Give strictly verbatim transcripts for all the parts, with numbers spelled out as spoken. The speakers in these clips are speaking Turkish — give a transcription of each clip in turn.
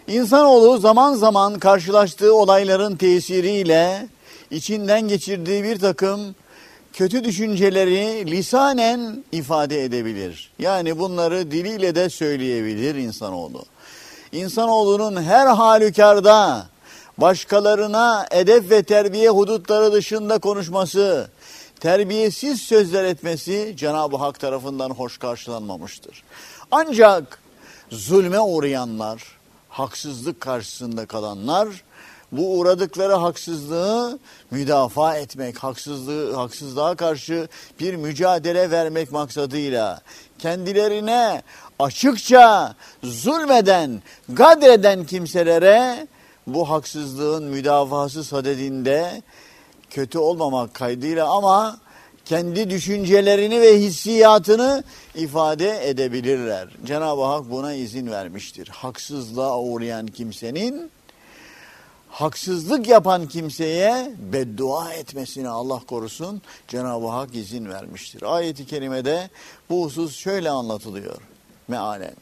İnsanoğlu zaman zaman karşılaştığı olayların tesiriyle içinden geçirdiği bir takım kötü düşünceleri lisanen ifade edebilir. Yani bunları diliyle de söyleyebilir insanoğlu. İnsanoğlunun her halükarda başkalarına edep ve terbiye hudutları dışında konuşması, terbiyesiz sözler etmesi Cenab-ı Hak tarafından hoş karşılanmamıştır. Ancak zulme uğrayanlar, haksızlık karşısında kalanlar, bu uğradıkları haksızlığı müdafaa etmek, haksızlığı, haksızlığa karşı bir mücadele vermek maksadıyla kendilerine açıkça zulmeden, gadreden kimselere bu haksızlığın müdafası sadedinde kötü olmamak kaydıyla ama kendi düşüncelerini ve hissiyatını ifade edebilirler. Cenab-ı Hak buna izin vermiştir. Haksızlığa uğrayan kimsenin, haksızlık yapan kimseye beddua etmesine Allah korusun Cenab-ı Hak izin vermiştir. Ayet-i kerimede bu husus şöyle anlatılıyor mealen.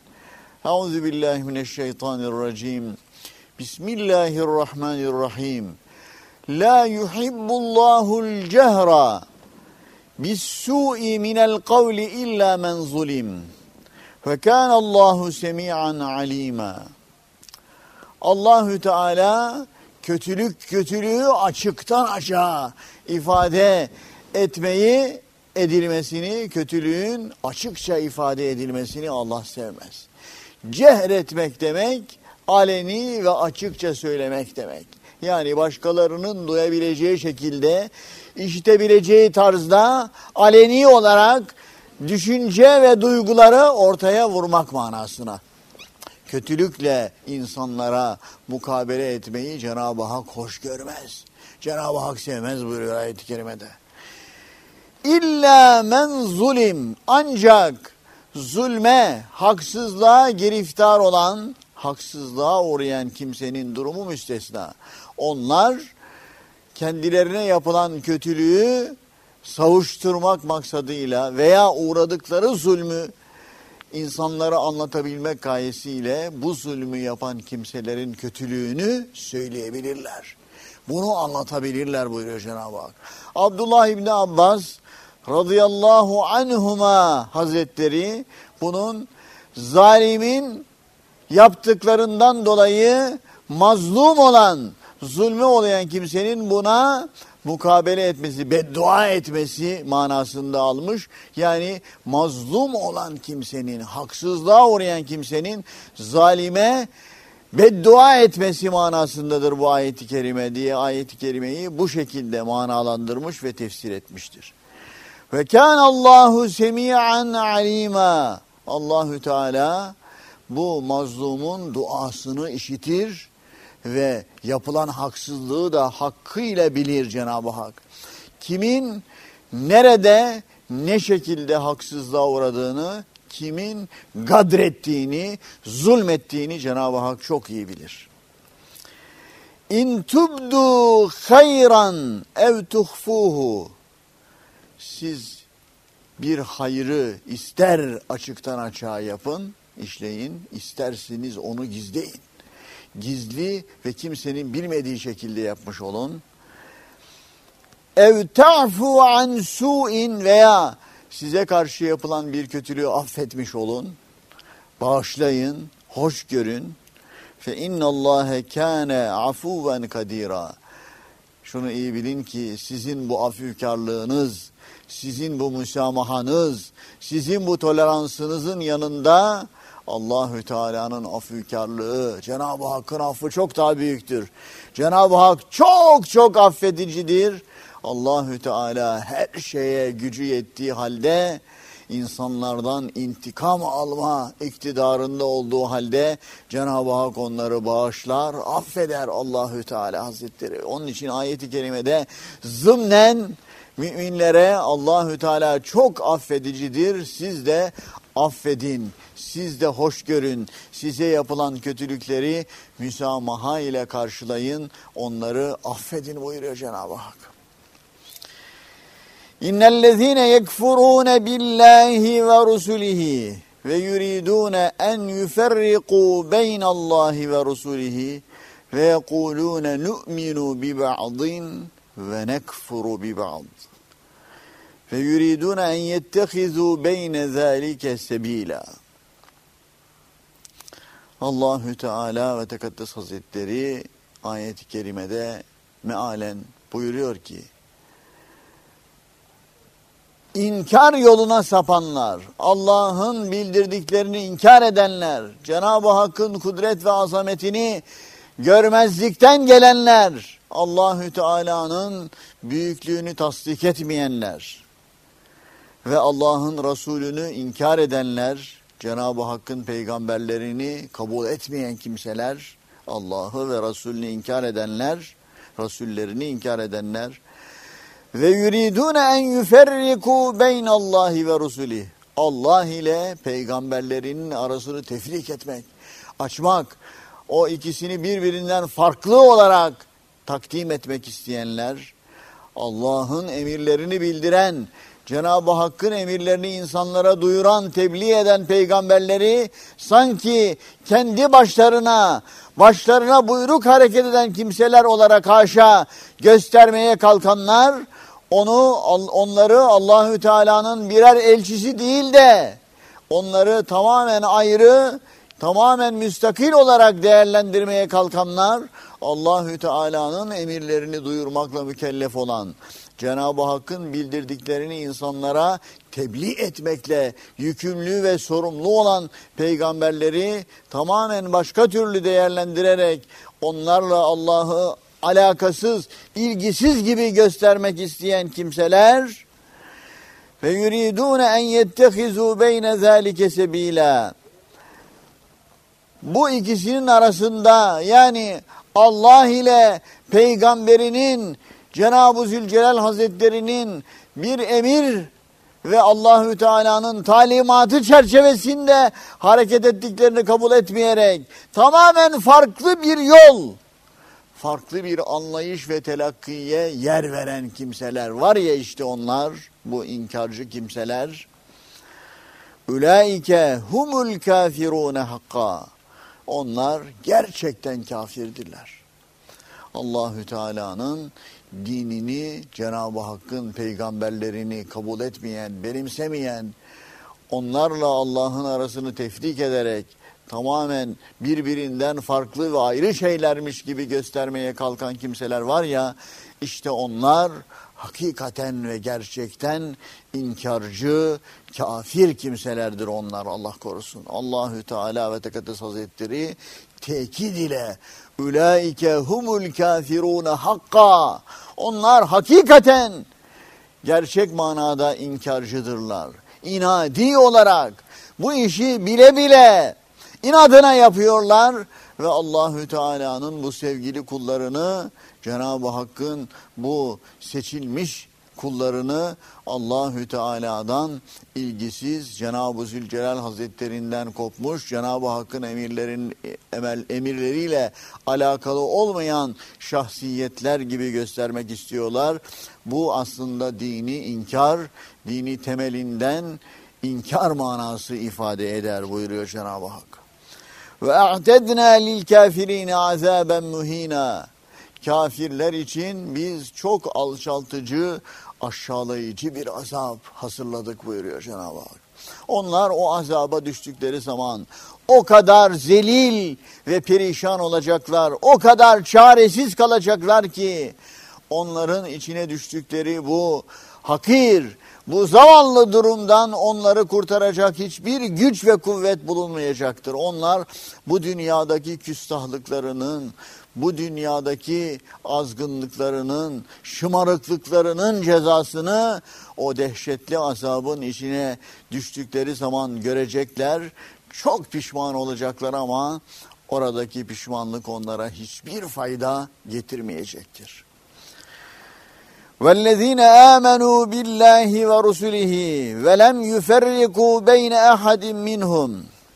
Euzubillahimineşşeytanirracim. Bismillahirrahmanirrahim. La yuhibbullahul cehra bis-su'i minel kavli illa men zulim. Ve kânallahu semî'an alîmâ. Allahü Teala kötülük kötülüğü açıktan açığa ifade etmeyi, edilmesini, kötülüğün açıkça ifade edilmesini Allah sevmez. Cehretmek demek, aleni ve açıkça söylemek demek. Yani başkalarının duyabileceği şekilde, işitebileceği tarzda aleni olarak düşünce ve duyguları ortaya vurmak manasına. Kötülükle insanlara mukabele etmeyi Cenab-ı Hak hoş görmez. Cenab-ı Hak sevmez buyuruyor ayet-i kerimede. İlla men zulim, ancak zulme, haksızlığa giriftar olan, haksızlığa uğrayan kimsenin durumu müstesna. Onlar kendilerine yapılan kötülüğü savuşturmak maksadıyla veya uğradıkları zulmü insanlara anlatabilmek gayesiyle bu zulmü yapan kimselerin kötülüğünü söyleyebilirler. Bunu anlatabilirler buyuruyor Cenab-ı Hak. Abdullah İbni Abbas radıyallahu anhuma hazretleri bunun zalimin yaptıklarından dolayı mazlum olan, zulmü olayan kimsenin buna mukabele etmesi, beddua etmesi manasında almış. Yani mazlum olan kimsenin, haksızlığa uğrayan kimsenin zalime beddua etmesi manasındadır bu ayet-i kerime diye ayet-i kerimeyi bu şekilde manalandırmış ve tefsir etmiştir. Ve kânallahu semî'an alîmâ. Allahü Teala bu mazlumun duasını işitir ve yapılan haksızlığı da hakkıyla bilir Cenab-ı Hak. Kimin nerede ne şekilde haksızlığa uğradığını, kimin gadrettiğini, zulmettiğini Cenab-ı Hak çok iyi bilir. İn tubdu hayran ev tuhfuhu. Siz bir hayrı ister açıktan açığa yapın, işleyin, isterseniz onu gizleyin. Gizli ve kimsenin bilmediği şekilde yapmış olun. Ev ta'fu an su'in, veya size karşı yapılan bir kötülüğü affetmiş olun. Bağışlayın, hoş görün. Fe innallâhe kâne afuven kadîrâ. Şunu iyi bilin ki sizin bu affükarlığınız, sizin bu müsamahanız, sizin bu toleransınızın yanında Allahü Teala'nın affükarlığı, Cenab-ı Hakk'ın affı çok daha büyüktür. Cenab-ı Hak çok çok affedicidir. Allahü Teala her şeye gücü yettiği halde insanlardan intikam alma iktidarında olduğu halde Cenab-ı Hak onları bağışlar, affeder Allahü Teala Hazretleri. Onun için ayet-i kerimede zımnen müminlere Allahü Teala çok affedicidir. Siz de affedin, siz de hoş görün, size yapılan kötülükleri müsamaha ile karşılayın, onları affedin buyuruyor Cenab-ı Hak. İnnellezîne yekfurûne billâhi ve rusulihi. ve yuridune en yuferriqu beynallahi ve rusulihi ve yekulune nu'minu bi ba'din ve nekfuru bi ba'd ve yuridune en yettehizu beyne zâlike sebîlâ. Allahü Teala ve Tekaddes Hazretleri ayet-i kerimede mealen buyuruyor ki, İnkar yoluna sapanlar, Allah'ın bildirdiklerini inkar edenler, Cenab-ı Hakk'ın kudret ve azametini görmezlikten gelenler, Allahü Teala'nın büyüklüğünü tasdik etmeyenler ve Allah'ın Resulünü inkar edenler, Cenab-ı Hakk'ın peygamberlerini kabul etmeyen kimseler, Allah'ı ve Resulünü inkar edenler, Resullerini inkar edenler ve yuridune en yuferriku beynallahi ve rusulih. Allah ile peygamberlerinin arasını tefrik etmek, açmak, o ikisini birbirinden farklı olarak takdim etmek isteyenler, Allah'ın emirlerini bildiren, Cenab-ı Hakk'ın emirlerini insanlara duyuran, tebliğ eden peygamberleri sanki kendi başlarına, başlarına buyruk hareket eden kimseler olarak haşa göstermeye kalkanlar, onu onları Allahü Teala'nın birer elçisi değil de onları tamamen ayrı, tamamen müstakil olarak değerlendirmeye kalkanlar, Allahü Teala'nın emirlerini duyurmakla mükellef olan, Cenab-ı Hakk'ın bildirdiklerini insanlara tebliğ etmekle yükümlü ve sorumlu olan peygamberleri tamamen başka türlü değerlendirerek onlarla Allah'ı alakasız, ilgisiz gibi göstermek isteyen kimseler ve yuridune en yettehizu beyne zalike sebila. Bu ikisinin arasında, yani Allah ile peygamberinin, Cenab-ı Zülcelal Hazretleri'nin bir emir ve Allahü Teala'nın talimatı çerçevesinde hareket ettiklerini kabul etmeyerek tamamen farklı bir yol, farklı bir anlayış ve telakkiye yer veren kimseler var ya, işte onlar, bu inkarcı kimseler. Ulaike humul kafirune hakka. Onlar gerçekten kafirdirler. Allahü Teala'nın dinini, Cenab-ı Hakk'ın peygamberlerini kabul etmeyen, benimsemeyen, onlarla Allah'ın arasını tefrik ederek tamamen birbirinden farklı ve ayrı şeylermiş gibi göstermeye kalkan kimseler var ya, işte onlar hakikaten ve gerçekten inkarcı, kafir kimselerdir onlar, Allah korusun. Allahü Teala ve Tekaddes Hazretleri tekid ile ulaike humul kafirune hakka. Onlar hakikaten gerçek manada inkarcıdırlar. İnadi olarak bu işi bile bile inadına yapıyorlar ve Allahü Teala'nın bu sevgili kullarını, Cenab-ı Hakk'ın bu seçilmiş kullarını Allahü Teala'dan ilgisiz, Cenab-ı Zülcelal Hazretlerinden kopmuş, Cenab-ı Hakk'ın emirlerin emel emirleriyle alakalı olmayan şahsiyetler gibi göstermek istiyorlar. Bu aslında dini inkar, dini temelinden inkar manası ifade eder buyuruyor Cenab-ı Hak. Ve a'tedna lil kafirine azaben muhina. Kafirler için biz çok alçaltıcı, aşağılayıcı bir azap hazırladık buyuruyor Cenab-ı Hak. Onlar o azaba düştükleri zaman o kadar zelil ve perişan olacaklar, o kadar çaresiz kalacaklar ki onların içine düştükleri bu hakir, bu zavallı durumdan onları kurtaracak hiçbir güç ve kuvvet bulunmayacaktır. Onlar bu dünyadaki küstahlıklarının, bu dünyadaki azgınlıklarının, şımarıklıklarının cezasını o dehşetli azabın içine düştükleri zaman görecekler. Çok pişman olacaklar ama oradaki pişmanlık onlara hiçbir fayda getirmeyecektir. وَالَّذ۪ينَ آمَنُوا بِاللّٰهِ وَرُسُلِهِ وَلَمْ يُفَرِّقُوا بَيْنَ أَحَدٍ مِّنْهُمْ.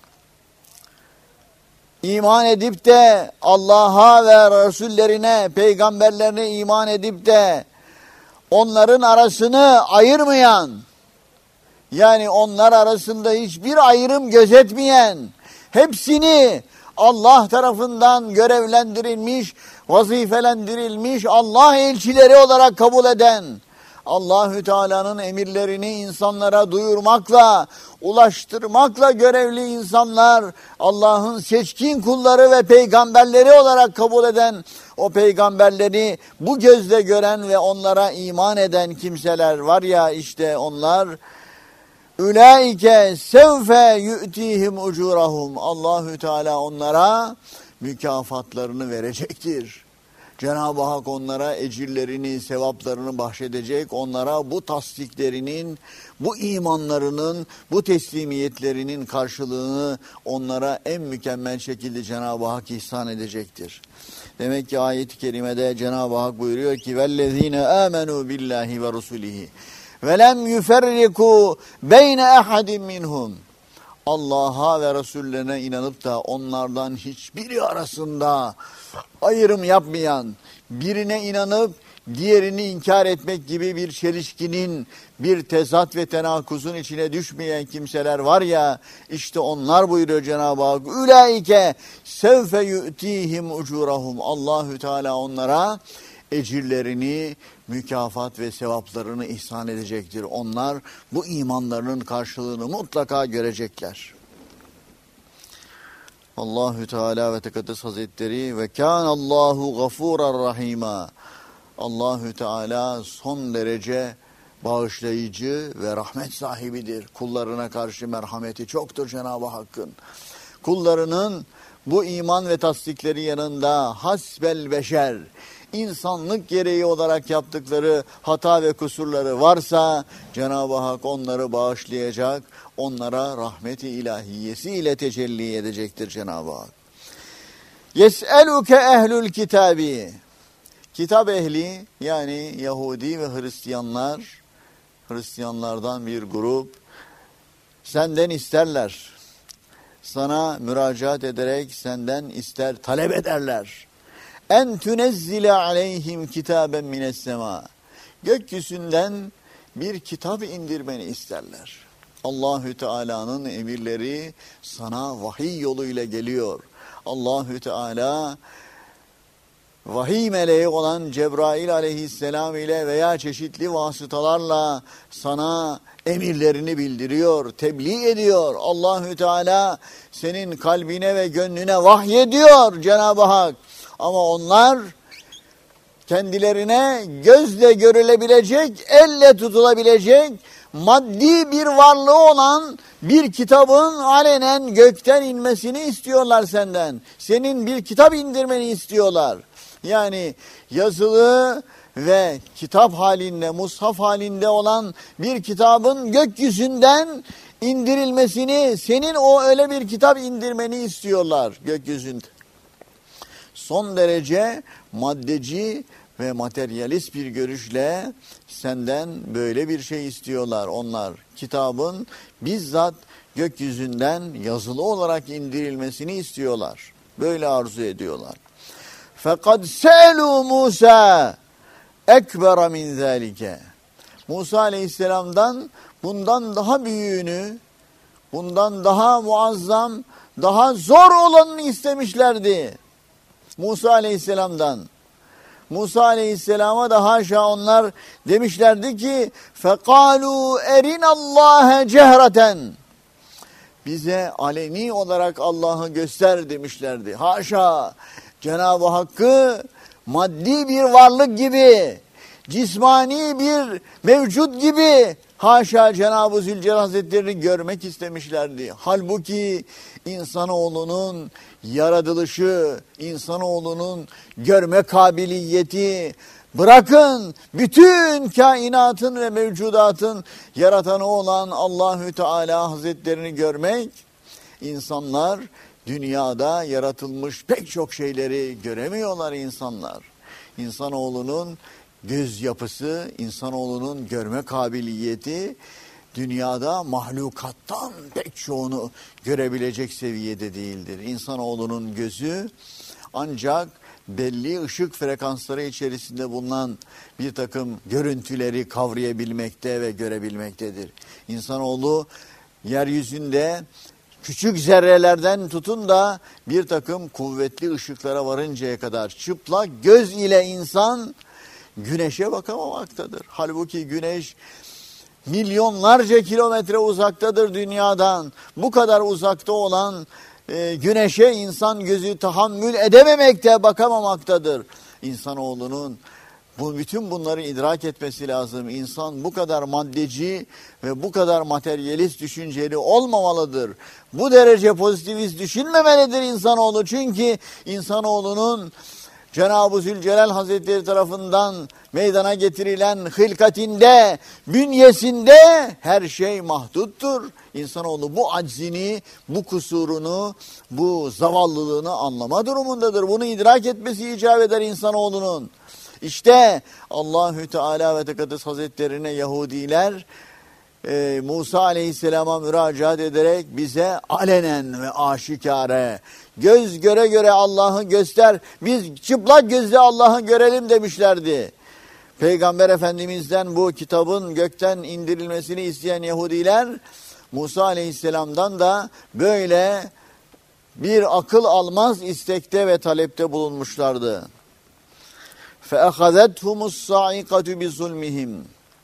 İman edip de Allah'a ve Resullerine, peygamberlerine iman edip de onların arasını ayırmayan, yani onlar arasında hiçbir ayrım gözetmeyen, hepsini Allah tarafından görevlendirilmiş, vazifelendirilmiş Allah elçileri olarak kabul eden, Allahü Teala'nın emirlerini insanlara duyurmakla, ulaştırmakla görevli insanlar, Allah'ın seçkin kulları ve peygamberleri olarak kabul eden, o peygamberleri bu gözle gören ve onlara iman eden kimseler var ya, işte onlar, Ülaike sevfe yu'tihim ucurahum. Allahü Teala onlara mükafatlarını verecektir. Cenab-ı Hak onlara ecirlerini, sevaplarını bahşedecek. Onlara bu tasdiklerinin, bu imanlarının, bu teslimiyetlerinin karşılığını onlara en mükemmel şekilde Cenab-ı Hak ihsan edecektir. Demek ki ayet-i kerimede Cenab-ı Hak buyuruyor ki vellezine amenu billahi ve rusulihi ve lem yuferriku beyne ehadin minhum. Allah'a ve Resullerine inanıp da onlardan hiçbiri arasında ayrım yapmayan, birine inanıp diğerini inkar etmek gibi bir çelişkinin, bir tezat ve tenakuzun içine düşmeyen kimseler var ya, işte onlar buyuruyor Cenab-ı Hak. Ülaike sevfe yu'tihim ucurahum. Allahü Teala onlara ecirlerini, mükafat ve sevaplarını ihsan edecektir. Onlar bu imanlarının karşılığını mutlaka görecekler. Allahü Teala ve Tekaddes Hazretleri ve kânallâhu gafûrar rahîmâ. Allahü Teala son derece bağışlayıcı ve rahmet sahibidir. Kullarına karşı merhameti çoktur Cenab-ı Hakk'ın. Kullarının bu iman ve tasdikleri yanında hasbel beşer, insanlık gereği olarak yaptıkları hata ve kusurları varsa Cenab-ı Hak onları bağışlayacak, onlara rahmet-i ilahiyesiyle tecelli edecektir Cenab-ı Hak. Yes'eluke ehlül kitabi. Kitap ehli yani Yahudi ve Hristiyanlar, Hristiyanlardan bir grup senden isterler. Sana müracaat ederek senden ister, talep ederler. En tünezzile aleyhim kitaben mines sema. Gökyüzünden bir kitap indirmeni isterler. Allahü Teala'nın emirleri sana vahiy yoluyla geliyor. Allahü Teala vahiy meleği olan Cebrail aleyhisselam ile veya çeşitli vasıtalarla sana emirlerini bildiriyor, tebliğ ediyor. Allahü Teala senin kalbine ve gönlüne vahyediyor Cenab-ı Hak. Ama onlar kendilerine gözle görülebilecek, elle tutulabilecek, maddi bir varlığı olan bir kitabın alenen gökten inmesini istiyorlar senden. Senin bir kitap indirmeni istiyorlar. Yani yazılı ve kitap halinde, mushaf halinde olan bir kitabın gökyüzünden indirilmesini, senin o öyle bir kitap indirmeni istiyorlar gökyüzünde. Son derece maddeci ve materyalist bir görüşle senden böyle bir şey istiyorlar onlar. Kitabın bizzat gökyüzünden yazılı olarak indirilmesini istiyorlar. Böyle arzu ediyorlar. Fakat selu Musa ekber min zalike. Musa Aleyhisselam'dan bundan daha büyüğünü, bundan daha muazzam, daha zor olanını istemişlerdi. Musa Aleyhisselam'dan. Musa Aleyhisselam'a da haşa onlar demişlerdi ki فَقَالُوا اَرِنَ اللّٰهَ cehreten. Bize aleni olarak Allah'ı göster demişlerdi. Haşa Cenab-ı Hakk'ı maddi bir varlık gibi, cismani bir mevcut gibi haşa Cenab-ı Zülcelal Hazretlerini görmek istemişlerdi. Halbuki insanoğlunun yaratılışı, insanoğlunun görme kabiliyeti, bırakın bütün kainatın ve mevcudatın yaratanı olan Allahü Teala Hazretlerini görmek, insanlar dünyada yaratılmış pek çok şeyleri göremiyorlar insanlar. İnsanoğlunun göz yapısı, insanoğlunun görme kabiliyeti dünyada mahlukattan pek çoğunu görebilecek seviyede değildir. İnsanoğlunun gözü ancak belli ışık frekansları içerisinde bulunan bir takım görüntüleri kavrayabilmekte ve görebilmektedir. İnsanoğlu yeryüzünde küçük zerrelerden tutun da bir takım kuvvetli ışıklara varıncaya kadar çıplak göz ile insan güneşe bakamamaktadır. Halbuki güneş milyonlarca kilometre uzaktadır dünyadan. Bu kadar uzakta olan e, güneşe insan gözü tahammül edememekte, bakamamaktadır. İnsanoğlunun bu bütün bunları idrak etmesi lazım. İnsan bu kadar maddeci ve bu kadar materyalist düşünceli olmamalıdır. Bu derece pozitivist düşünmemelidir insanoğlu. Çünkü insanoğlunun Cenab-ı Zülcelal Hazretleri tarafından meydana getirilen hılkatinde, bünyesinde her şey mahduttur. İnsanoğlu bu aczini, bu kusurunu, bu zavallılığını anlama durumundadır. Bunu idrak etmesi icap eder insanoğlunun. İşte Allahü Teala ve Tekaddes Hazretlerine Yahudiler e, Musa Aleyhisselam'a müracaat ederek bize alenen ve aşikare göz göre göre Allah'ı göster, biz çıplak gözle Allah'ı görelim demişlerdi. Peygamber Efendimiz'den bu kitabın gökten indirilmesini isteyen Yahudiler Musa Aleyhisselam'dan da böyle bir akıl almaz istekte ve talepte bulunmuşlardı. فَاَخَذَتْهُمُ الصَّاعِقَةُ بِظُلْمِهِمْ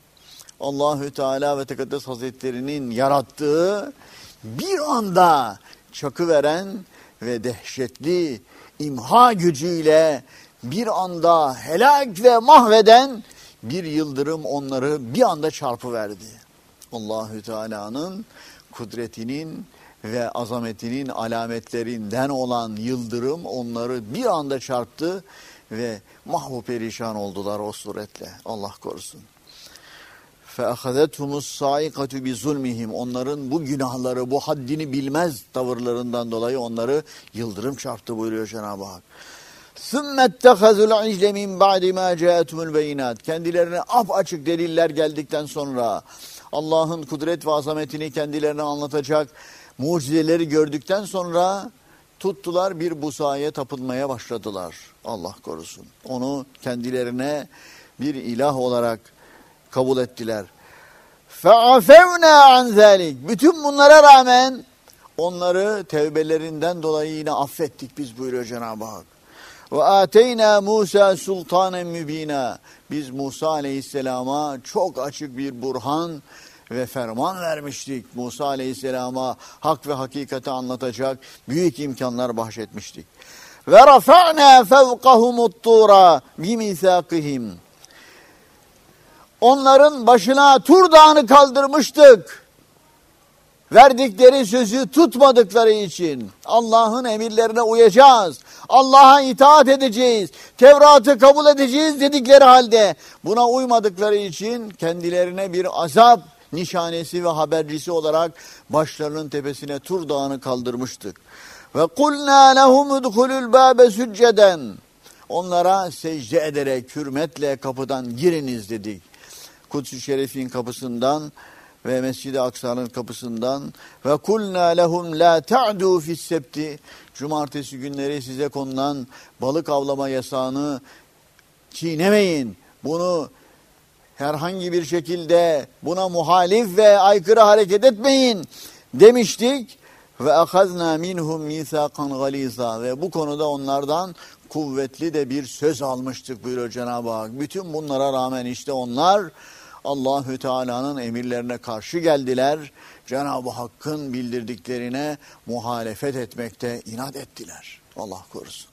Allahü Teala ve Tekaddes Hazretleri'nin yarattığı bir anda çakıveren ve dehşetli imha gücüyle bir anda helak ve mahveden bir yıldırım onları bir anda çarpıverdi. Allahü Teala'nın kudretinin ve azametinin alametlerinden olan yıldırım onları bir anda çarptı ve mahvu perişan oldular o suretle. Allah korusun. فَاَخَذَتْهُمُ الصَّائِقَةُ بِظُلْمِهِمْ Onların bu günahları, bu haddini bilmez tavırlarından dolayı onları yıldırım çarptı buyuruyor Cenab-ı Hak. ثُمَّ اتَّخَذُوا الْعِجْلَ مِنْ بَعْدِ مَا جَاءَتْهُمُ الْبَيِّنَاتِ Kendilerine apaçık deliller geldikten sonra, Allah'ın kudret ve azametini kendilerine anlatacak mucizeleri gördükten sonra tuttular bir busaya tapınmaya başladılar. Allah korusun. Onu kendilerine bir ilah olarak kabul ettiler. فَعَفَوْنَا عَنْ ذَٰلِكَ Bütün bunlara rağmen onları tevbelerinden dolayı yine affettik biz buyuruyor Cenab-ı Hak. وَآتَيْنَا مُوسَى سُلْطَانًا مُب۪ينًا Biz Musa Aleyhisselam'a çok açık bir burhan ve ferman vermiştik. Musa Aleyhisselam'a hak ve hakikati anlatacak büyük imkanlar bahşetmiştik. وَرَفَعْنَا فَوْقَهُمُ الطُّورَ بِمِثَاقِهِمْ Onların başına Tur Dağı'nı kaldırmıştık. Verdikleri sözü tutmadıkları için Allah'ın emirlerine uyacağız. Allah'a itaat edeceğiz. Tevrat'ı kabul edeceğiz dedikleri halde buna uymadıkları için kendilerine bir azap nişanesi ve habercisi olarak başlarının tepesine Tur Dağı'nı kaldırmıştık. Ve kulna lehum udhulul babe succeden Onlara secde ederek hürmetle kapıdan giriniz dedik. Kuds-ı Şerif'in kapısından ve Mescid-i Aksa'nın kapısından ve kulna lehum la ta'du fi's-sebti Cumartesi günleri size konulan balık avlama yasağını çiğnemeyin. Bunu herhangi bir şekilde buna muhalif ve aykırı hareket etmeyin demiştik. Ve ahazna minhum misakan galiza ve bu konuda onlardan kuvvetli de bir söz almıştık buyuruyor Cenab-ı Hak. Bütün bunlara rağmen işte onlar Allahü Teala'nın emirlerine karşı geldiler. Cenab-ı Hakk'ın bildirdiklerine muhalefet etmekte inat ettiler. Allah korusun.